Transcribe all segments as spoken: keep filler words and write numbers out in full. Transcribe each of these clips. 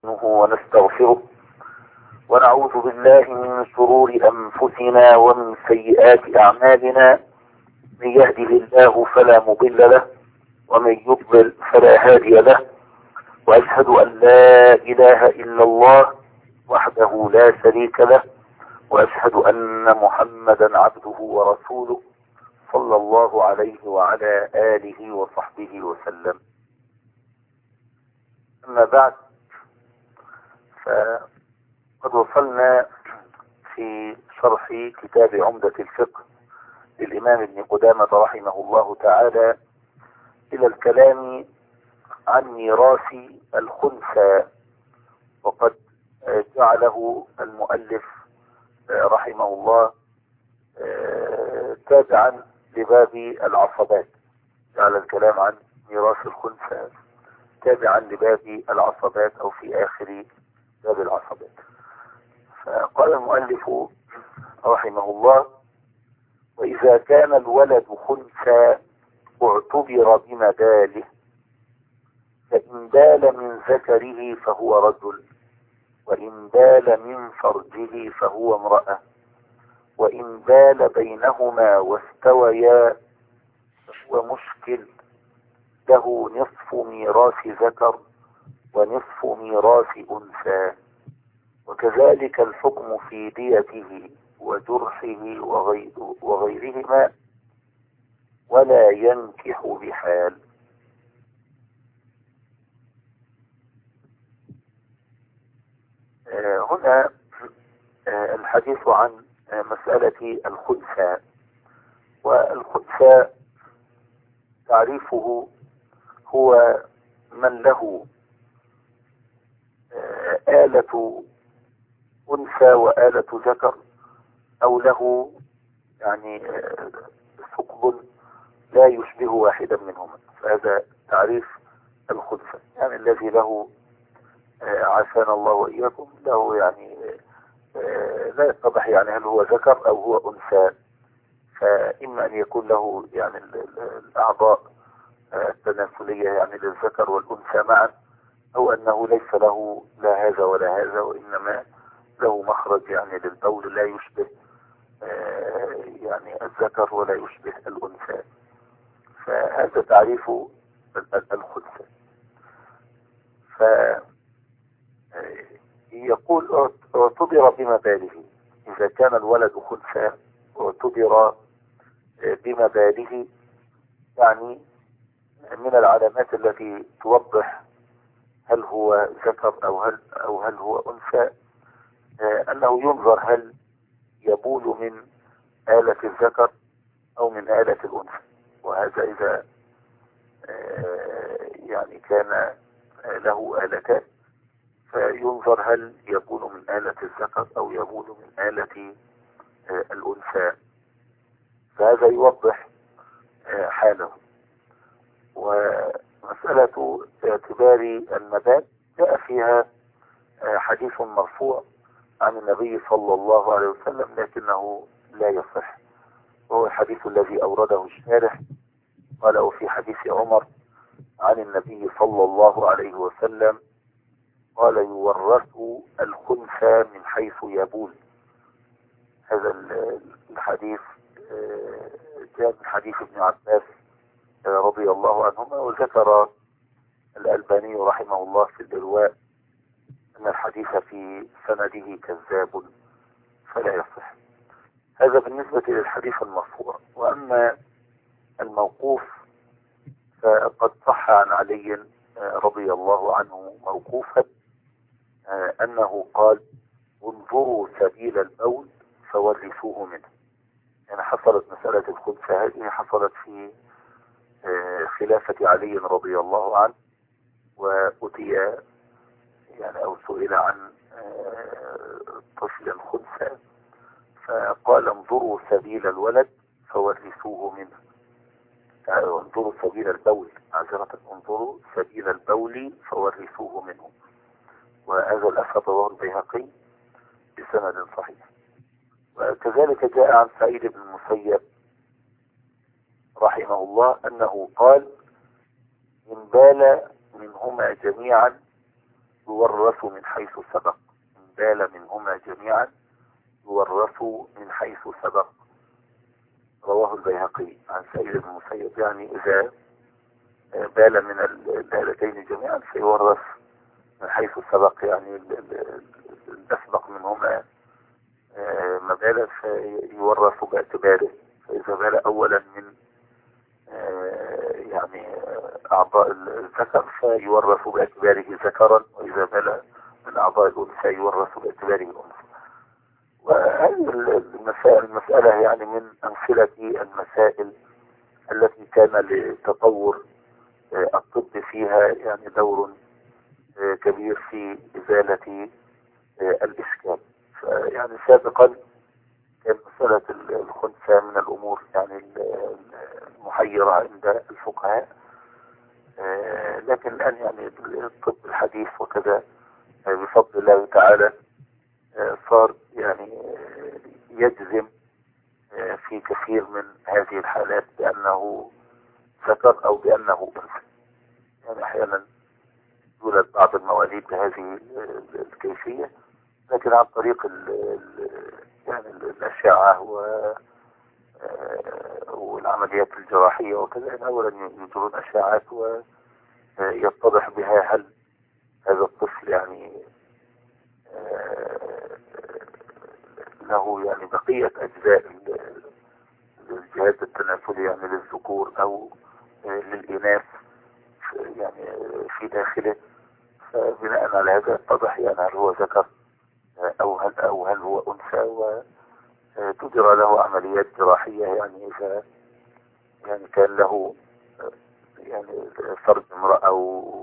ونستغفره ونعوذ بالله من شرور أنفسنا ومن سيئات أعمالنا. من يهده الله فلا مضل له ومن يضلل فلا هادي له، وأشهد أن لا إله إلا الله وحده لا شريك له، وأشهد أن محمدا عبده ورسوله صلى الله عليه وعلى آله وصحبه وسلم. أما بعد، فقد وصلنا في شرح كتاب عمدة الفقه للإمام ابن قدامة رحمه الله تعالى إلى الكلام عن ميراث الخنثى، وقد جعله المؤلف رحمه الله تابعا لباب العصبات، جعل الكلام عن ميراث الخنثى تابعا لباب العصبات أو في آخر باب العصبات. فقال المؤلف رحمه الله: وإذا كان الولد خنثى اعتبر بمباله، فإن بال من ذكره فهو رجل، وإن بال من فرجه فهو امرأة، وإن بال بينهما واستويا فهو مشكل، له نصف ميراث ذكر ونصف ميراث أنثى. وكذلك الحكم في ديته وجرحه وغيرهما، ولا ينكح بحال. آه هنا آه الحديث عن آه مسألة الخنثى. والخنثى تعريفه هو من له آه آلة أنثى وآلة ذكر، أو له يعني آه ثقب لا يشبه واحدا منهما، فهذا تعريف الخنثى، يعني الذي له آه عافانا الله وإياكم، له يعني آه لا يتضح يعني هل هو ذكر أو هو أنثى. فإما أن يكون له يعني الأعضاء التناسلية يعني للذكر والأنثى معا، أو أنه ليس له لا هذا ولا هذا، وإنما له مخرج يعني للبول لا يشبه يعني الذكر ولا يشبه الأنثى. فهذا تعريف الخنثى. فيقول اعتبر بمباله، إذا كان الولد خنثى اعتبر بمباله، يعني من العلامات التي توضح هل هو ذكر أو هل, أو هل هو أنثى أنه ينظر هل يبول من آلة الذكر أو من آلة الأنثى. وهذا إذا يعني كان له آلتان فينظر هل يبول من آلة الذكر أو يبول من آلة الأنثى، فهذا يوضح حاله. ومسألة اعتبار المبال جاء فيها حديث مرفوع عن النبي صلى الله عليه وسلم، لكنه لا يصح، وهو الحديث الذي أورده الشارح، قال وفي حديث عمر عن النبي صلى الله عليه وسلم قال: يورث الخنثى من حيث يبول. هذا الحديث جاء من حديث ابن عباس رضي الله عنهما، وذكر الألباني رحمه الله في الإرواء أن الحديث في سنده كذاب فلا يصح. هذا بالنسبة للحديث المرفوع. وأما الموقوف فقد صح عن علي رضي الله عنه موقوفا أنه قال: انظروا سبيل البول فورثوه منه. يعني حصلت مسألة الخنثى هذه حصلت في خلافة علي رضي الله عنه، وأتي يعني أو سئل عن طفل خنثى فقال: انظروا سبيل الولد فورثوه منه. يعني انظروا سبيل البول، معذرة، انظروا سبيل البول فورثوه منه. وهذا الأثر رواه البيهقي بسند صحيح. وكذلك جاء عن سعيد بن المسيب رحمه الله أنه قال: إن بال منهما جميعا يورث من حيث سبق، إن بال منهما جميعا يورث من حيث سبق. رواه البيهقي عن سعيد بن المسيب، يعني إذا بال من البالتين جميعا فيورث من حيث سبق، يعني الأسبق منهما مبالا فيورث باعتباره. فإذا بال أولا من يعني أعضاء الذكر فيورث باعتباره ذكرا، وإذا بال من أعضاء الأنثى يورث باعتباره أنثى. وهذه المسائل المسألة يعني من أمثلة المسائل التي كان لتطور الطب فيها يعني دور كبير في إزالة الإشكال. فيعني سابقا كان مسألة الخنثى من الأمور يعني المحيرة عند الفقهاء، لكن الآن يعني الطب الحديث وكذا بفضل الله تعالى صار يعني يجزم في كثير من هذه الحالات بأنه ذكر أو بأنه أنثى. يعني أحيانا يولد بعض المواليد بهذه الكيفية، لكن عن طريق ال يعني الأشعة والعمليات الجراحية وكذا، يعني أولا يجرون أشعات ويتضح بها هل هذا الطفل يعني له يعني بقية أجزاء الجهاز التناسلي يعني للذكور أو للإناث يعني في داخله. فبناء على هذا يتضح يعني هل هو ذكر أو هل أو هل هو أنثى، وتجرى له عمليات جراحية يعني إذا يعني كان له يعني فرد امرأة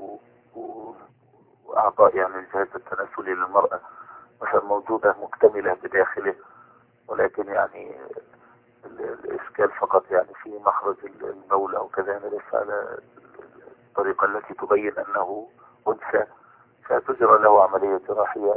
وأعضاء يعني الجهاز التناسلي للمرأة مثلا موجودة مكتملة بداخله، ولكن يعني الإشكال فقط يعني في مخرج البول أو كذا، يعني ليس على الطريقة التي تبين أنه أنثى، فتجرى له عملية جراحية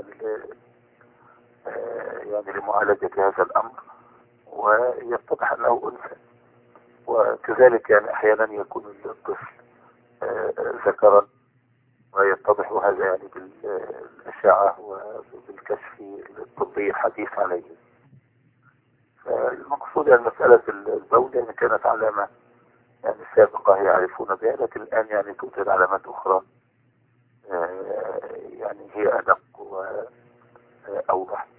يعني لمعالجة هذا الأمر ويتضح أنه أنثى. وكذلك يعني أحيانا يكون الطفل ذكرا ويتضح هذا يعني بالأشعة وبالكشف الطبي الحديث عليه. فالمقصود يعني مسألة البول يعني كانت علامة يعني سابقة يعرفون بها، لكن الآن يعني توجد علامات أخرى يعني هي أدق وأوضح.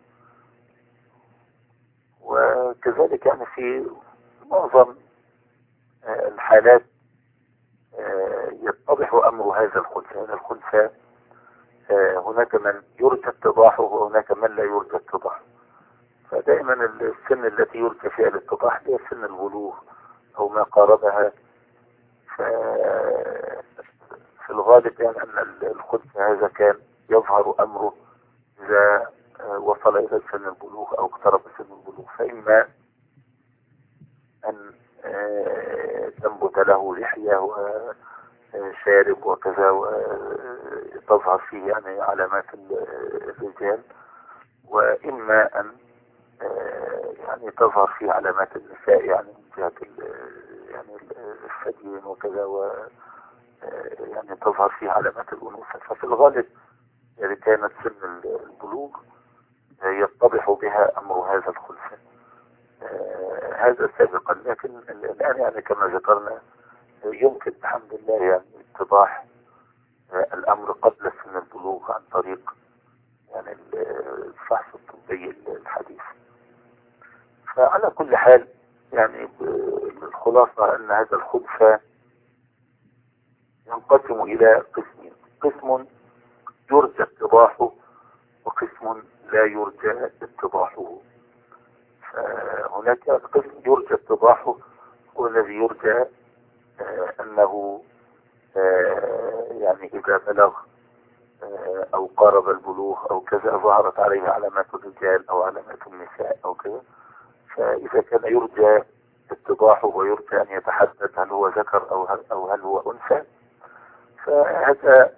وكذلك يعني في معظم الحالات يتضح أمر هذا الخنثى. يعني الخنثى هناك من يرجى اتضاحه وهناك من لا يرجى اتضاحه. فدائما السن التي يرجى فيها الاتضاح هي سن البلوغ أو ما قاربها. في الغالب يعني أن الخنثى هذا كان يظهر أمره إذا وصل إلى سن البلوغ أو اقترب سن البلوغ، فإما أن تنبت له لحية وشارب وكذا وتظهر فيه يعني علامات الرجال، وإما أن يعني تظهر فيه علامات النساء يعني من جهة يعني الثديين وكذا، و يعني تظهر فيه علامات الأنوثة. ففي الغالب يعني كانت سن البلوغ يتضح بها أمر هذا الخنثى هذا سابقا، لكن الآن يعني كما ذكرنا يمكن الحمد لله يعني اتضاح الأمر قبل سن البلوغ عن طريق يعني الفحص الطبي الحديث. فعلى كل حال يعني الخلاصة أن هذا الخنثى ينقسم إلى قسمين: قسم يرجى اتضاحه وقسم لا يرجى اتضاحه. فهناك قسم يرجى اتضاحه هو الذي يرجى أنه يعني إذا بلغ أو قارب البلوغ أو كذا ظهرت عليه علامات الرجال أو علامات النساء أو كذا. فإذا كان يرجى اتضاحه ويرجى أن يتحدد هل هو ذكر أو هل, أو هل هو أنثى، فهذا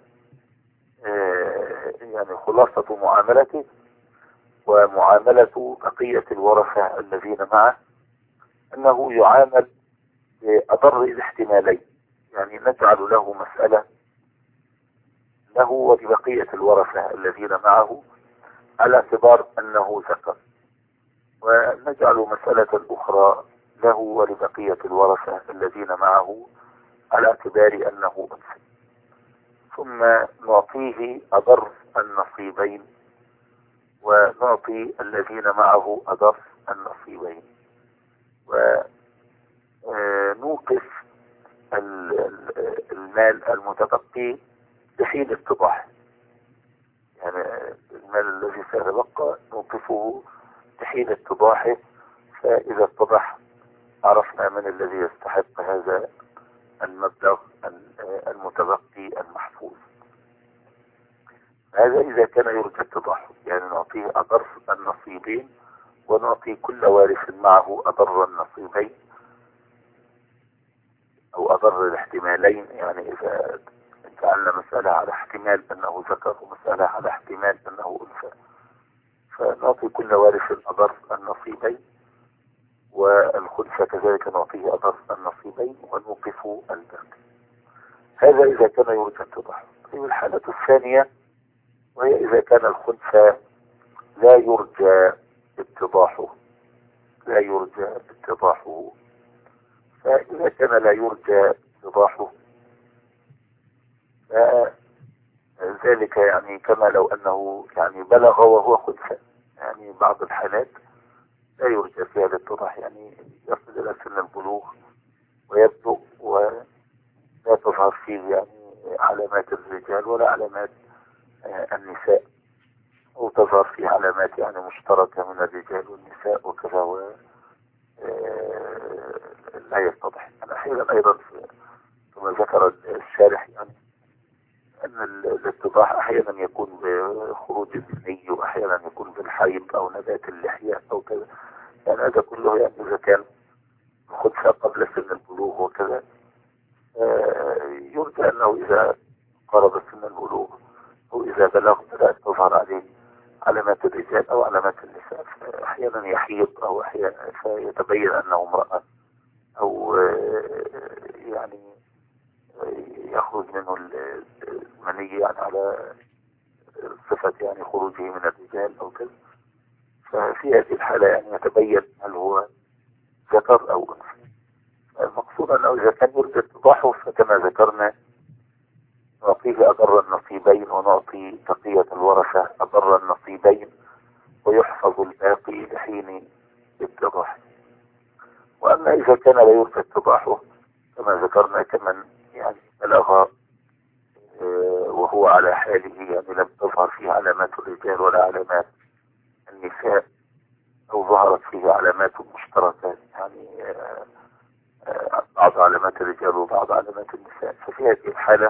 يعني خلاصة معاملته ومعاملة بقية الورثة الذين معه أنه يعامل بأضر الاحتمالين. يعني نجعل له مسألة له ولبقية الورثة الذين معه على اعتبار أنه ذكر، ونجعل مسألة أخرى له ولبقية الورثة الذين معه على اعتبار أنه أنثى، ثم نعطيه أضر النصيبين ونعطي الذين معه أضر النصيبين، ونوقف المال المتبقي بحين اتضاحه. يعني المال الذي سيتبقى نوقفه بحين اتضاحه، فإذا اتضح عرفنا من الذي يستحق هذا المبلغ المتبقي المحفوظ. هذا إذا كان يرجى اتضاحه، يعني نعطيه أضر النصيبين ونعطي كل وارث معه أضر النصيبين أو أضر الاحتمالين. يعني إذا جعلنا مسألة على احتمال أنه ذكر ومسألة على احتمال أنه أنثى، فنعطي كل وارث أضر النصيبين، والخنثى كذلك نعطيه أضر النصيبين ونوقف الباقي. هذا إذا كان يرجى اتضاحه. في الحالة الثانية وهي إذا كان الخنثى لا يرجى اتضاحه لا يرجى اتضاحه فإذا كان لا يرجى اتضاحه فذلك يعني كما لو أنه يعني بلغ وهو خنثى. يعني بعض الحالات لا يرجى فيها الاتضاح، يعني يصل إلى سن البلوغ ويبلغ ولا تظهر فيه يعني علامات الرجال ولا علامات النساء، أو تظهر فيه علامات يعني مشتركة من الرجال والنساء وكذا، و لا يتضح. أحيانا أيضا كما ذكر الشارح يعني أن الاتضاح أحيانا يكون بخروج المني وأحيانا يكون بالحيض أو نبات اللحية أو كذا. يعني هذا كله يعني إذا كان خدشة قبل سن البلوغ وكذا يرجى أنه إذا قرب سن البلوغ أو إذا بلغ بدأت تظهر عليه علامات الرجال أو علامات النساء، أحيانا يحيض أو أحيانا فيتبين أنه امرأة، أو يعني يخرج منه المني يعني على صفة يعني خروجه من الرجال أو كذا. ففي هذه الحالة يعني يتبين هل هو ذكر أو أنثى. المقصود أنه إذا كان يرجى اتضاحه فكما ذكرنا نعطيه أضر النصيبين ونعطي بقية الورثة أضر النصيبين ويحفظ الباقي لحين اتضاحه. وأما إذا كان لا يرجى اتضاحه كما ذكرنا كمن يعني بلغ وهو على حاله، يعني لم تظهر فيه علامات الرجال ولا علامات النساء، أو ظهرت فيه علامات مشتركة يعني بعض علامات الرجال وبعض علامات النساء، ففي هذه الحالة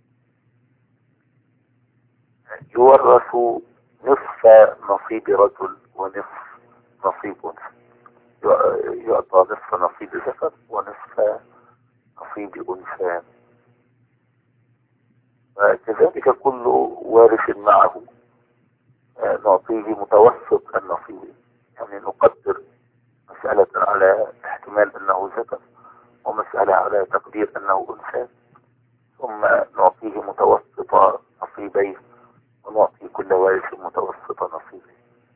يورث نصف نصيب رجل ونصف نصيب أنثى. يعطى نصف نصيب ذكر ونصف نصيب أنثى. وكذلك كل وارث معه نعطيه متوسط النصيب، يعني نقدر مسألة على احتمال أنه ذكر ومسألة على تقدير أنه أنثى، ثم نعطيه متوسط نصيبيه ونعطي كل وارث متوسط نصيبه.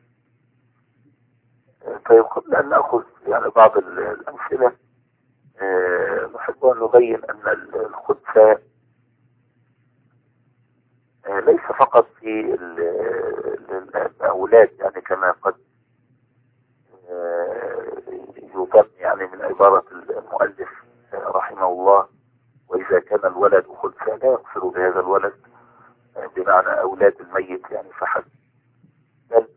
طيب قبل أن نأخذ يعني بعض الأمثلة نحب أن نبين أن الخنثى ليس فقط في الأولاد، يعني كما قد يظن يعني من عبارة المؤلف رحمه الله، وإذا كان الولد خنثى لا يقصد بهذا الولد بمعنى أولاد الميت يعني فحسب، بل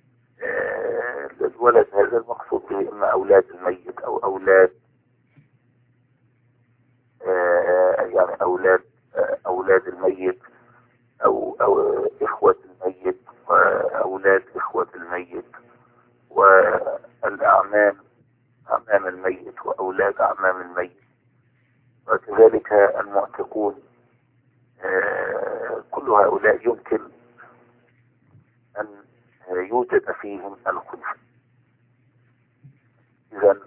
الولد هذا المقصود به إما أولاد الميت أو أولاد يعني أولاد أولاد الميت أو, أو إخوة الميت وأولاد إخوة الميت والأعمام أعمام الميت وأولاد أعمام الميت، وكذلك المعتقون. كل هؤلاء يمكن أن يوجد فيهم الخنثى. إذا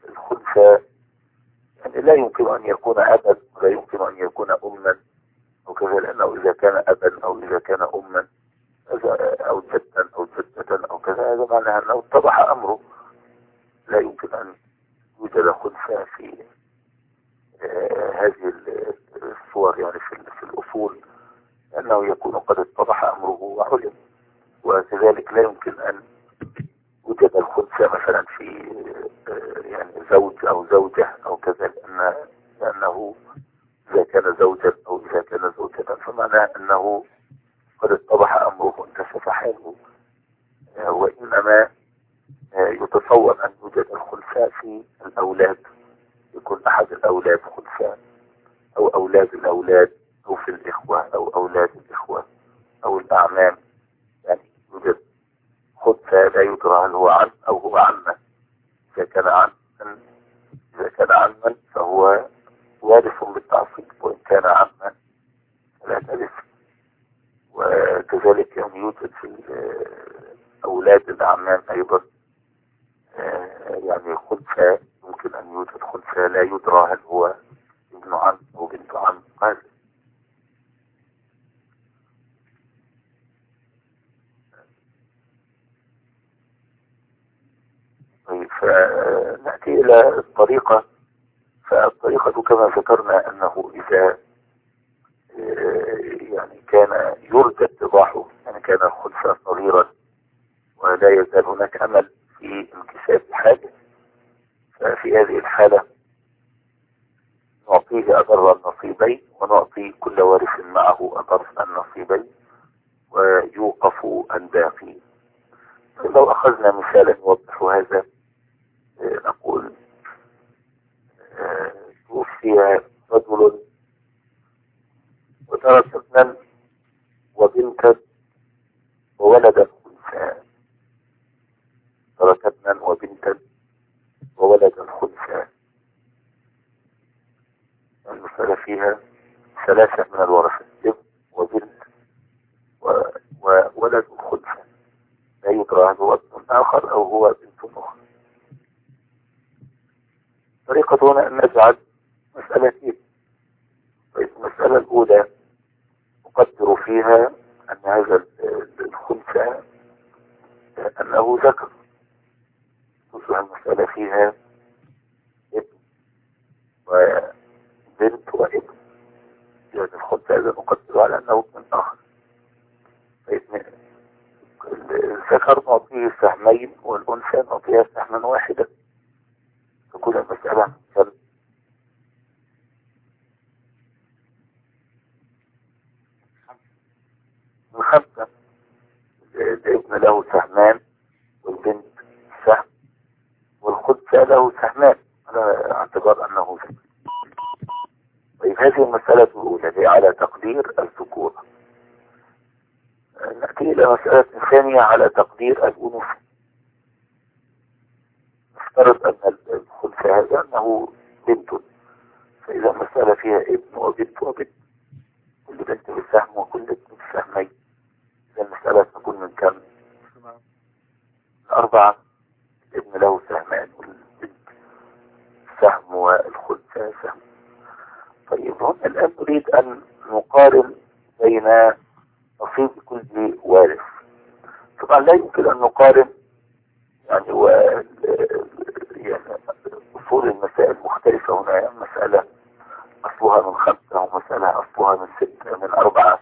الخنثى يعني لا يمكن أن يكون أبا ولا يمكن أن يكون أما كذا، لأنه إذا كان أبا أو إذا كان أما أو جدا أو جدة أو كذا، هذا معناه أنه اتضح أمره. لا يمكن أن يوجد خلفة في آه هذه الصور، يعني في, في الأصول، لأنه يكون قد اتضح أمره وعلم. وكذلك لا يمكن أن يوجد الخلفة مثلا في آه يعني زوج أو زوجة أو كذا، لأن لأنه إذا كان زوجا أو إذا كان زوجة فمعناه أنه قد اتضح أمره وانكشف حاله. آه وإنما آه يتصور أن يوجد الخلفاء في الأولاد، يكون أحد الأولاد خلفاء أو أولاد الأولاد أو في الإخوة أو أولاد الإخوة أو الأعمام، يعني يوجد خلفاء لا يدرى هل هو عم أو هو عمة. إذا كان عما إذا كان عما فهو وارث بالتعصيب، وإن كان عما فلا ترث. وكذلك يعني يوجد في أولاد الأعمام أيضا يعني خلفاء، يمكن أن يوجد خلفاء لا يدرى هل هو ابن عم أو بنت عم. هذا طيب. فنأتي إلى الطريقة. فالطريقة كما ذكرنا أنه إذا يعني كان يرجى اتضاحه، يعني كان الخلفاء صغيرا ولا يزال هناك أمل في انكشاف حاجة، ففي هذه الحالة نعطيه أضر النصيبين ونعطي كل وارث معه أضر النصيبين ويوقف الباقي. لو أخذنا مثالا يوضح هذا، نقول توفي رجل وترك ابنا وبنتا وولدا خلفاء، ترك ابنا وبنتا وولدا خلفاء. المسألة فيها ثلاثة من الورثة، ابن وبنت وولد خلفاء، لا يدرى هل هو ابن آخر أو هو بنت أخرى. طريقة هنا أن نجعل مسألتين. المسألة الأولى نقدر فيها أن هذا الخلفاء أنه ذكر، تصبح المسألة فيها ابن وبنت وابن، يعني الخلفاء هذا نقدر على أنه ابن آخر. الذكر نعطيه سهمين والأنثى نعطيها سهما واحدا، تكون المسألة من خمسة. الابن له سهمان والبنت سهم والخلفاء له سهمان على اعتبار أنه ذكر. طيب هذه المسألة الأولى هي على تقدير الذكور. نأتي إلى مسألة ثانية على تقدير الأنوثة. نفترض أن الخلفاء هذا أنه بنت، فإذا المسألة فيها ابن وبنت وبنت، كل بنت بالسهم وكل ابن بالسهمين، إذا المسألة تكون من كم؟ أربعة. الابن له سهمان والبنت سهم والخلفاء سهم. طيب هنا الآن نريد أن نقارن بين نصيب كل وارث. طبعا لا يمكن أن نقارن يعني و يعني أصول المسائل مختلفة. هنا يعني مسألة أصلها من خمسة ومسألة أصلها من ستة من أربعة،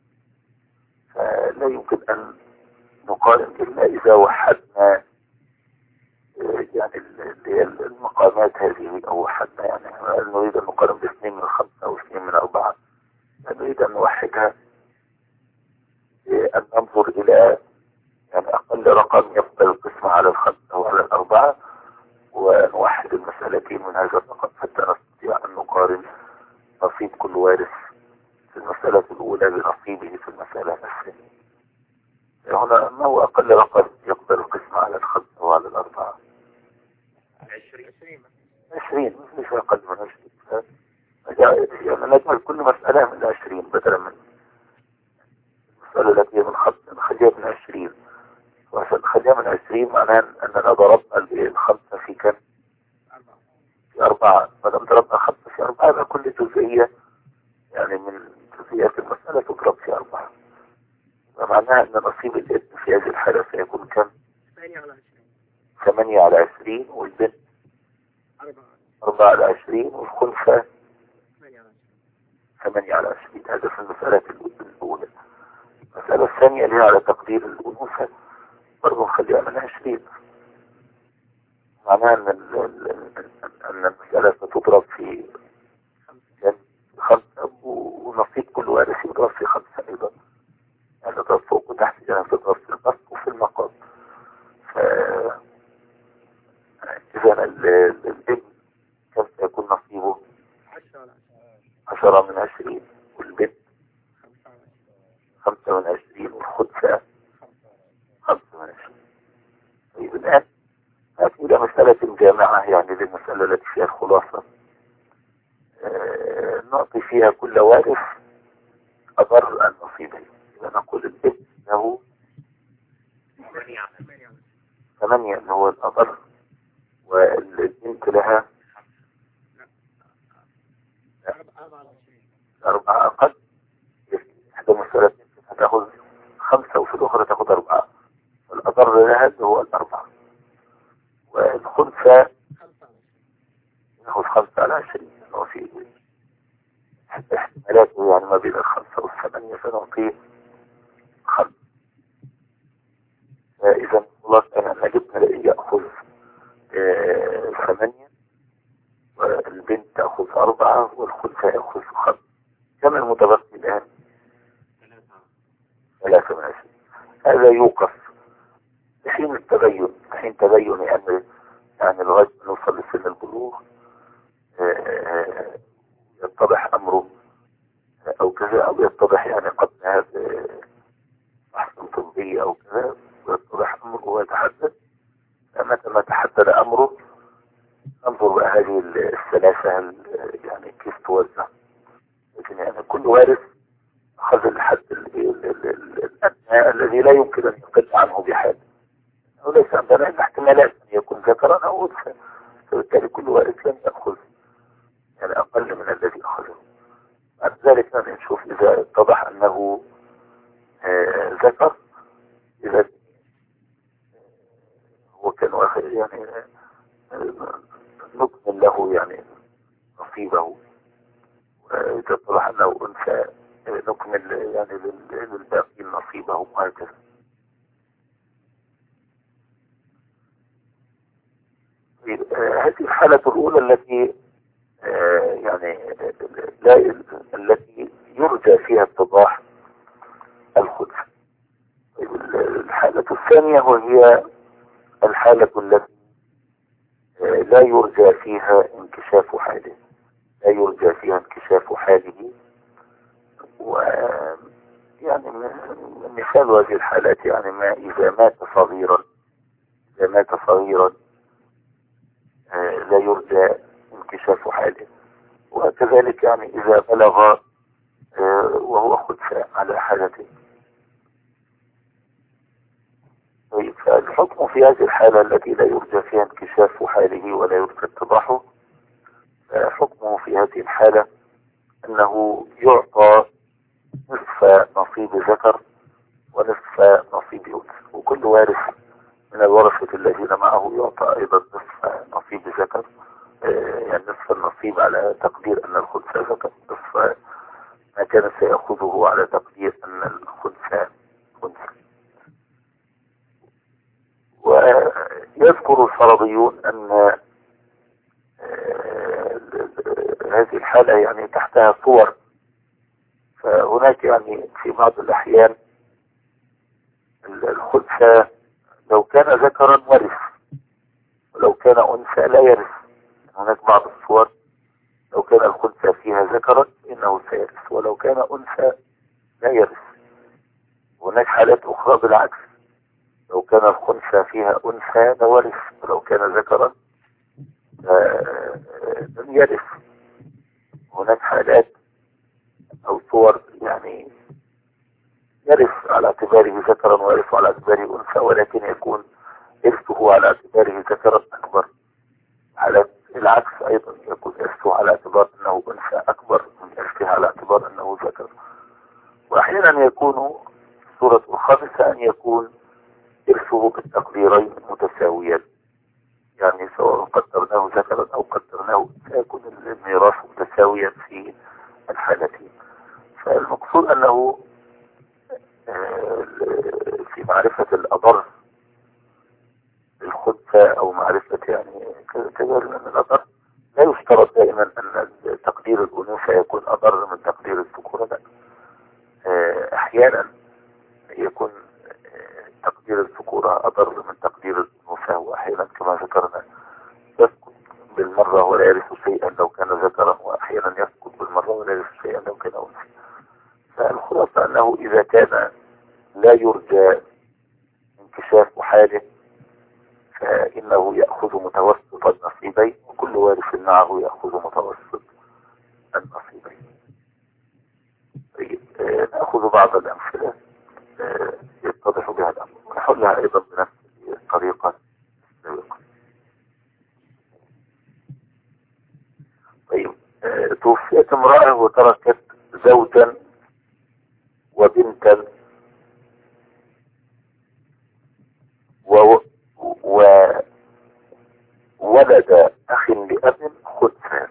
فلا يمكن أن نقارن إلا إذا وحدنا يعني المقامات هذه، أو وحدنا يعني نريد أن نقارن باثنين من خمسة أو اثنين من أربعة، نريد أن نوحدها، أن ننظر إلى يعني أقل رقم يقبل القسمة على الخمسة وعلى الأربعة، ونوحد المسألتين من هذا الرقم حتى نستطيع أن نقارن نصيب كل وارث في المسألة الأولى بنصيبه في المسألة الثانية. هنا ما هو أقل رقم يقبل القسمة على الخمسة وعلى الأربعة؟ عشرين. عشرين مش أقل من عشرين. يعني نجمل كل مسألة من عشرين بدلا من المسألة التي من خمسة، نخليها من عشرين. وخليها من عشرين معناه أننا ضربنا الخمسة في كم؟ في أربعة. ما دام ضربنا خمسة في أربعة يبقى كل جزئية يعني من جزئيات نصيب الابن في هذه الحالة سيكون كم؟ ثمانية على عشرين، والبنت أربعة على عشرين، والخلفة ثمانية على عشرين. هذا في المسألة الأولى. المسألة الثانية اللي هي على تقدير الأنوثة برضه نخليها من عشرين، معناها أن أن المسألة ستضرب في خمسة، ونصيب كل وارث يضرب في خمسة أيضا، يعني تضرب فوق وتحت، يعني تضرب في البسط وفي المقام. ف إذا الابن كم سيكون نصيبه؟ عشرة من عشرين، والبنت خمسة من عشرين، والخلفة خمسة من عشرين. طيب الآن هذه إلى مسألة جامعة، يعني للمسألة التي فيها الخلاصة. آه نعطي فيها كل وارث أضر النصيبين. إذا نقول الابن له ثمانية اللي هو الأضر، والبنت لها أربعة أقل. إحدى المسألة هتاخذ خمسة وفي الأخرى تاخذ أربعة، والأضر لها اللي هو الأربعة، والخلفة ناخذ خمسة على عشرين. وفي احتمالات يعني ما بين الخمسة والثمانية فنعطيه خمسة. إذا خلاص أنا نجبنا يأخذ ثمانية، والبنت تأخذ أربعة، والخلفة يأخذ خمسة. كم المتبقي الآن؟ ثلاثة من عشرين. هذا يوقف حين التبين، حين تبين أن يعني لغاية ما نوصل لسن البلوغ يتضح أمره أو كذا، أو يتضح يعني قبل هذا أحسن طبية أو كذا، ويتضح أمره ويتحدد. متى ما تحدد أمره انظر بقى هذه الثلاثة يعني كيف توزع. لكن يعني كل وارث أخذ الحد الأدنى الذي لا يمكن أن يقل عنه بحال، وليس عندنا إلا احتمالات أن يكون ذكرا أو أنثى، فبالتالي كل وارث لم يأخذ يعني أقل من الذي أخذه. بعد ذلك نشوف إذا اتضح أنه آه ذكر، إذا هو كان واخد يعني آه نكمل له يعني نصيبه، وإذا اتضح أنه أنثى نكمل يعني للباقي نصيبه، وهكذا. آه هذه الحالة الأولى التي آه يعني لا التي يرجى فيها اتضاح الخلفة. الحالة الثانية وهي الحالة التي لا يرجى فيها انكشاف حاله، لا يرجى فيها انكشاف حاله. ويعني مثال هذه الحالات يعني ما إذا مات صغيرا، إذا مات صغيرا لا يرجى انكشاف حاله، وكذلك يعني إذا بلغ وهو خلفاء على حالته. طيب فالحكم في هذه الحالة التي لا يرجى فيها انكشاف حاله ولا يرجى اتضاحه، حكمه في هذه الحالة أنه يعطى نصف نصيب ذكر ونصف نصيب أنثى، وكل وارث من الورثة الذين معه يعطى أيضا نصف نصيب ذكر، يعني نصف النصيب على تقدير أن الخلفة ذكر، نصف ما كان سيأخذه على تقدير أن الخلفة أنثى. ويذكر الفرضيون أن هذه الحالة يعني تحتها صور، فهناك يعني في بعض الأحيان الخلفة لو كان ذكرا ورث، ولو كان أنثى لا يرث. هناك بعض الصور لو كان الخلفة فيها ذكرا إنه سيرث، ولو كان أنثى لا يرث. هناك حالات أخرى بالعكس، لو كان الخلفة فيها أنثى لورث، ولو كان ذكرا لم يرث. هناك حالات أو صور يعني يرث على اعتباره ذكرا ويرث على اعتباره أنثى، ولكن يكون إرثه على اعتباره ذكرا أكبر. على العكس أيضا يكون إرثه على اعتبار أنه أنثى أكبر من إرثه على اعتبار أنه ذكر. وأحيانا يكون الصورة الخامسة أن يكون إرثه بالتقديرين متساويا، يعني سواء قدرناه ذكرا أو قدرناه سيكون الميراث متساويا في الحالتين. فالمقصود أنه في معرفة الأضر الخنثى أو معرفة يعني كذا من الأضر لا يشترط دائما أن تقدير الأنوثة يكون أضر من تقدير الذكورة، لا. أحيانا يكون تقدير الذكورة أضر من تقدير الأنوثة، وأحيانا كما ذكرنا يسقط بالمرة ولا يرث شيئا لو كان ذكرا، وأحيانا يسقط بالمرة ولا يرث شيئا لو كان أنثى. فالخلاصة أنه إذا كان لا يرجى انكشاف حاله فإنه يأخذ متوسط النصيبين، وكل وارث معه يأخذ متوسط النصيبين. طيب آه نأخذ بعض الأمثلة آه يتضح بها الأمر، ونحلها أيضا بنفس الطريقة السابقة. طيب آه توفيت امرأة وتركت زوجا وبنتا وولد أخ لأب خنثى،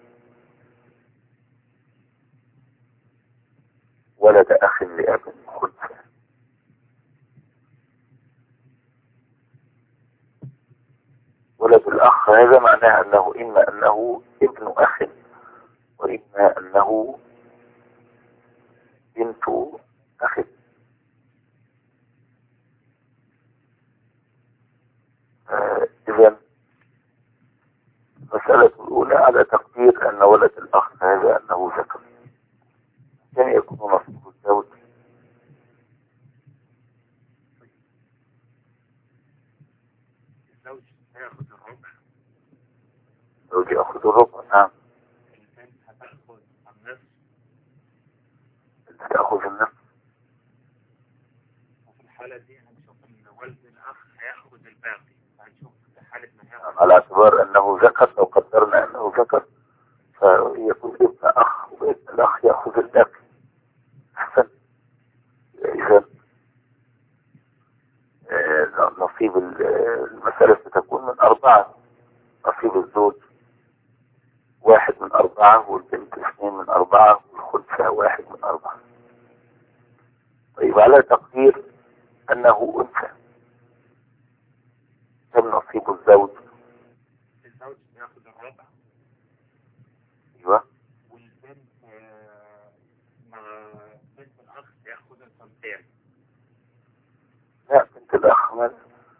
ولد أخ لأب خنثى. ولد الأخ هذا معناه أنه إما أنه ابن أخ وإما أنه بنت أخ. آه إذن المسألة الأولى على تقدير أن ولد الأخ هذا أنه ذكر، كان يكون نصيب الزوج الزوج هياخد الربع، الزوج يأخذ الربع. نعم. البنت هتاخد النصف، تأخذ النصف. وفي الحالة دي هنشوف ان والد الأخ هياخد الباقي، هنشوف في حالة ما هياخد على اعتبار أنه ذكر، لو قدرنا أنه ذكر فيكون ابن أخ وابن الأخ يأخذ الباقي. أحسن. إذا نصيب المسألة ستكون من أربعة، نصيب الزوج واحد من أربعة والبنت اثنين من أربعة والخنثى واحد من أربعة. طيب على تقدير أنه أنثى كم نصيب الزوج؟ الزوج ياخد الربع. أيوة. والبنت مع بنت الأخ ياخد الثلثين. لا، بنت الأخ من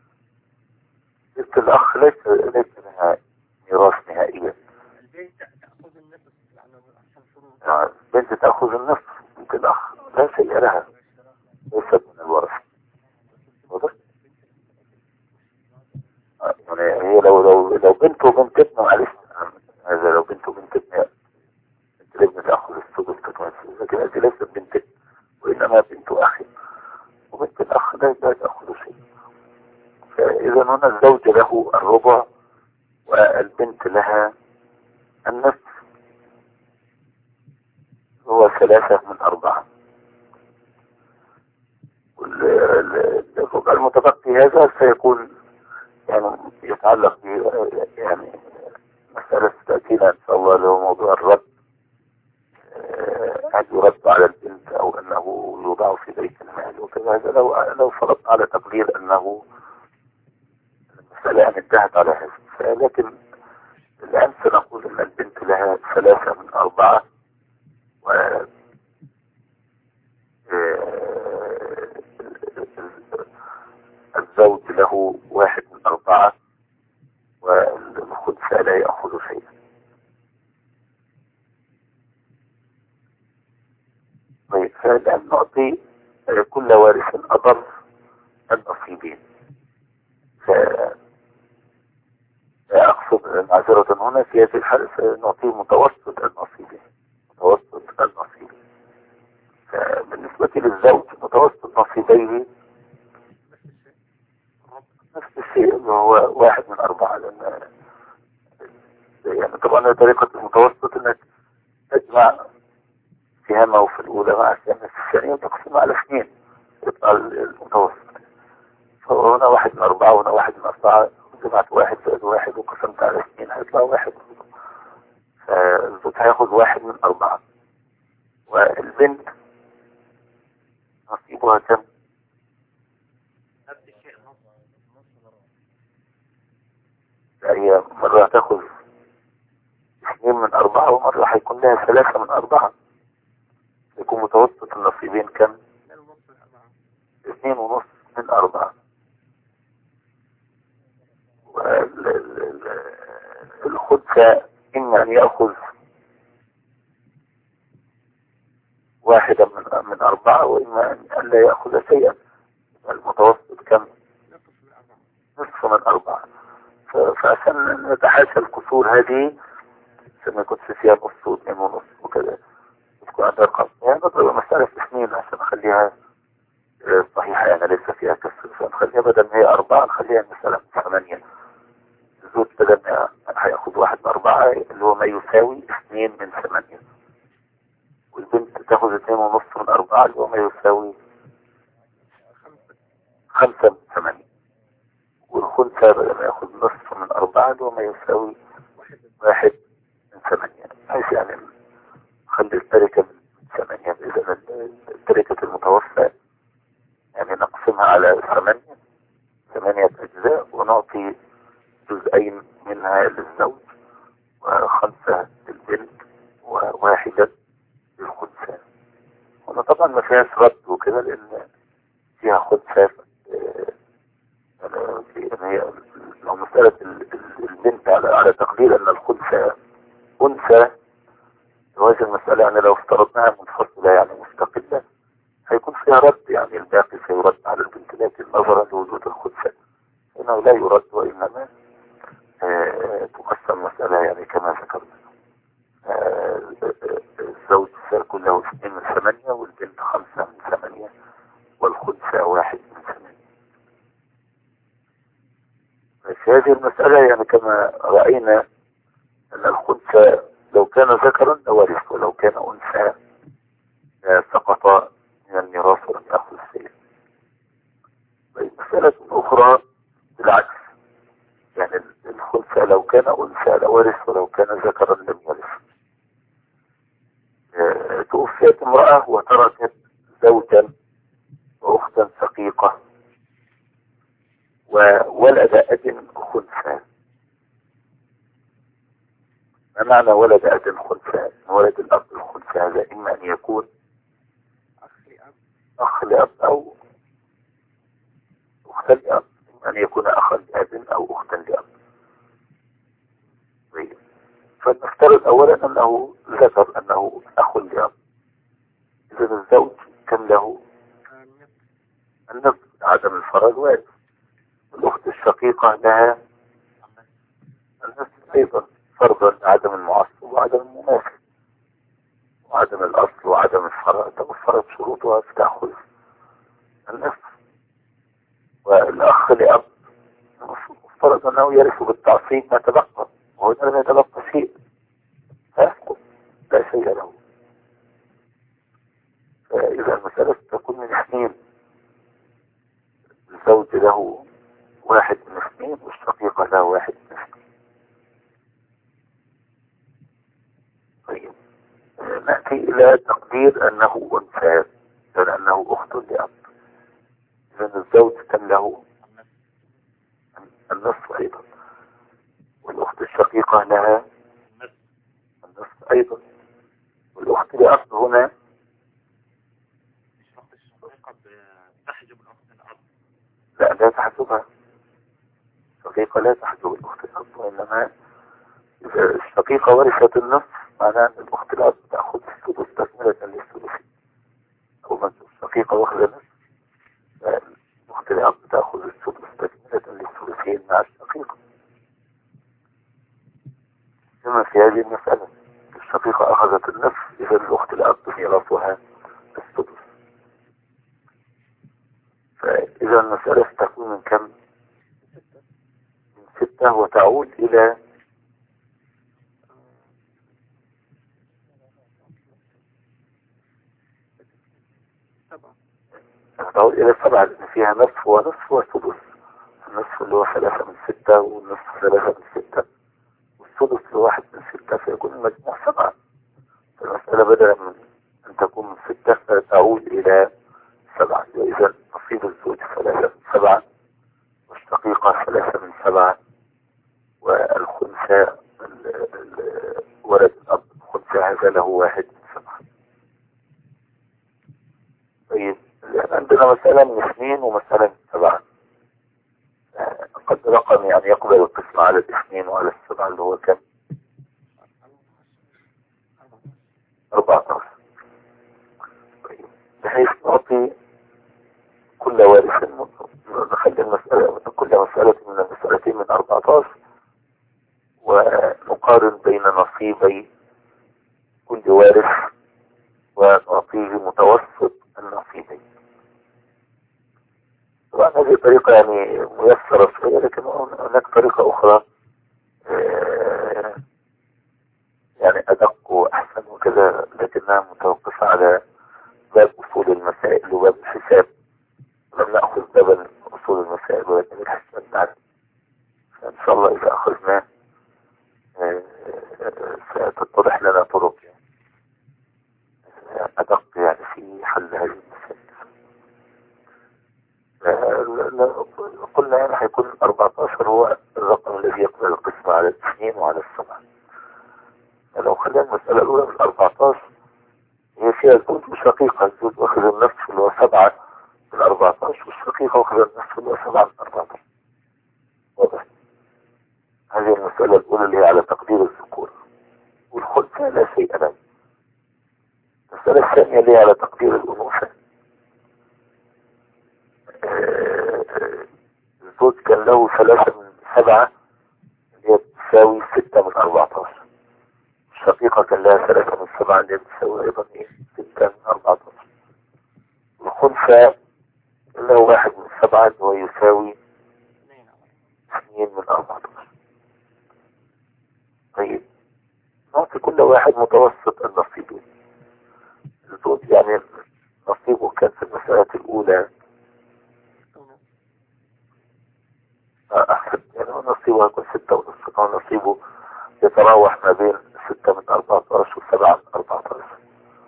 بنت الأخ ليس ليس لها ميراث نهائيا. البنت تأخذ النصف يعني أحسن شروط. يعني بنت تأخذ النصف، بنت الأخ لا شيء لها، ليست من الورث. واضح؟ يعني هي لو لو لو بنت وبنت ابن معلش، هذا لو بنت وبنت ابن بنت الابن تأخذ السدس كتمثل، لكن هذه ليست بنت ابن وإنما بنت أخ، وبنت الأخ لا تأخذ شيء. فإذا هنا الزوج له الربع والبنت لها النصف، هو ثلاثة من أربعة. والربع المتبقي هذا سيكون يعني يتعلق ب يعني مسألة تأتينا إن شاء الله اللي هو موضوع الرد، هل يرد على البنت أو أنه يوضع في بيت المال وكذا. هذا لو لو فرض على تقدير أنه المسألة انتهت على هذا، لكن الآن سنقول أن البنت لها ثلاثة من أربعة و الزوج له واحد من أربعة والخنثى لا يأخذ شيئا. طيب فالآن نعطي كل وارث أضر النصيبين. فأقصد معذرة هنا في هذه الحالة سنعطيه متوسط النصيبين، متوسط النصيبين. فبالنسبة للزوج متوسط نصيبيه نفس الشيء اللي هو واحد من أربعة، لأن يعني طبعا طريقة المتوسط انك تجمع سهامه في الأولى مع سهامه في الثانية وتقسم على اثنين، يطلع المتوسط. فهنا واحد من أربعة وهنا واحد من أربعة، جمعت واحد زائد واحد وقسمت على اثنين هيطلع واحد. فالزوج هياخد واحد من أربعة، والبنت نصيبها كم؟ نفس الشيء، نص هي مرة هتاخد اثنين من أربعة ومرة هيكون لها ثلاثة من أربعة، يكون متوسط النصيبين كم؟ اثنين ونص من أربعة. والخدسة إما أن يأخذ واحدا من من أربعة وإما أن لا يأخذ شيئا. المتوسط كم؟ نصف من أربعة. فعشان نتحاشى الكسور هذه، عشان ما يكونش فيها نص واثنين ونص وكذا، تكون عندها رقم يعني نضرب مسألة في اثنين عشان نخليها صحيحة، يعني ليس فيها كسر. فنخليها بدل ما هي أربعة نخليها مثلا ثمانية. الزوج بدل ما هياخد واحد من أربعة اللي هو ما يساوي اثنين من ثمانية، والبنت تاخد اثنين ونص من أربعة اللي هو ما يساوي خمسة من ثمانية، والخنثى بدل ما ياخد نصف من أربعة اللي هو ما يساوي واحد من ثمانية. بحيث يعني نخلي التركة من ثمانية. إذا التركة المتوفى يعني نقسمها على ثمانية ثمانية أجزاء، ونعطي جزئين منها للزوج وخمسة للبنت وواحدة للخنثى. هنا طبعا ما فيهاش رد وكده لأن فيها خنثى. يعني هي لو مسألة البنت على على تقدير أن الخنثى أنثى، وهذه المسألة يعني لو افترضناها منفصلة يعني مستقلة هيكون فيها رد، يعني الباقي سيرد على البنت، لكن نظرا لوجود الخنثى إنه لا يرد، وإنما آه تقسم المسألة يعني كما ذكرنا. آه الزوج سيكون له اثنين من ثمانية والبنت خمسة من ثمانية والخنثى واحد من ثمانية. في هذه المسألة يعني كما رأينا أن الخنثى لو كان ذكرا لورث، ولو كان أنثى سقط من الميراث ولم يأخذ شيئا. مسألة أخرى بالعكس، يعني الخنثى لو كان أنثى لورث ولو كان ذكرا لم يرث. توفيت امرأة وتركت زوجا وأختا شقيقة وولد أب خنثى. ما معنى ولد أب خنثى؟ ولد الأب الخنثى هذا إما أن يكون أخ لأب أو أختا لأب، إما أن يكون أخا لأب أو أختا لأب. طيب، فنفترض أولا أنه ذكر أنه أخ لأب، إذن الزوج كم له؟ النصف، عدم الفرج وارث. الأخت الشقيقة لها النصف أيضا، فرضا عدم المعصب وعدم المماثل وعدم الأصل وعدم الفرج، توفرت شروطها فتأخذ النصف. والأخ لأب مفترض أنه يرث بالتعصيب ما تبقى، وهنا لم يتبقى شيء فيسقط، لا شيء له. فإذا المسألة تكون من اثنين، الزوج له واحد من اثنين والشقيقة له واحد من اثنين. طيب، نأتي إلى تقدير أنه أنثى لأنه أخت لأب. إذن الزوج كان له النصف أيضا، والأخت الشقيقة لها النصف أيضا، والأخت لأب هنا الأخت الشقيقة تحجب الأخت الأب؟ لا، لا تحجبها. الشقيقة لا تحجب الأخت الأب، وإنما إذا الشقيقة ورثت النصف معناه أن الأخت الأب تأخذ السدس تكملة للثلثين، أو من الشقيقة واخذ النصف الأخت الأب تأخذ السدس تكملة للثلثين مع الشقيقة. كما في هذه المسألة الشقيقة أخذت النصف، إذا الأخت الأب ميراثها السدس. فإذا المسألة تكون من كم؟ من ستة، وتعود إلى تعود إلى سبعة لأن فيها نصف ونصف وسدس. النصف اللي هو ثلاثة من ستة والنصف ثلاثة من ستة والسدس اللي هو واحد من ستة، فيكون المجموع سبعة. فالمسألة بدلا من أن تكون من ستة فتعود إلى سبعة. وإذا نصيب الزوج ثلاثة من سبعة والشقيقة ثلاثة من سبعة والخنثى ولد الأب الخنثى هذا له واحد من سبعة. طيب عندنا مسألة من اثنين ومسألة من سبعة. قد رقم يعني يقبل القسمة على الاثنين وعلى السبعة اللي هو كم؟ أربعة عشر. طيب بحيث نعطي كل وارث، نخلي المسألة كل مسألة من المسألتين من أربعة عشر ونقارن بين نصيبي كل وارث ونعطيه متوسط النصيبين. طبعا هذه طريقة يعني ميسرة شوية، لكن هناك طريقة أخرى يعني أدق وأحسن وكذا، لكنها متوقفة على باب أصول المسائل وباب الحساب. لم نأخذ باب أصول المسائل ولكن الحساب بعد، فإن شاء الله إذا أخذناه ستتضح لنا طرق أدق يعني في حل هذه المسائل. قلنا يعني حيكون أربعة عشر هو الرقم الذي يقبل القسمة على الاثنين وعلى السبعة. لو خلينا المسألة الأولى من أربعة عشر هي فيها الزوج وشقيقة. الزوج واخذ النصف اللي هو سبعة من أربعة عشر والشقيقة واخذ النصف اللي هو سبعة من أربعة عشر. واضح؟ هذه المسألة الأولى اللي هي على تقدير الذكور، والخنثى لا شيء له. المسألة الثانية اللي هي على تقدير الأنوثة. الزوج كان له ثلاثة من سبعة اللي هي تساوي ستة من أربعة عشر. الشقيقة كان لها ثلاثة من سبعة اللي هي تساوي أيضا إيه ستة من أربعة عشر. الخنثى له واحد من سبعة اللي هو يساوي اثنين من أربعة عشر. طيب نعطي كل واحد متوسط النصيبين. الزوج يعني نصيبه كان في المسألة الأولى أحسن، يعني نصيبه يكون ستة ونصف، كان نصيبه يتراوح ما بين ستة من أربعة عشر وسبعة من أربعة عشر.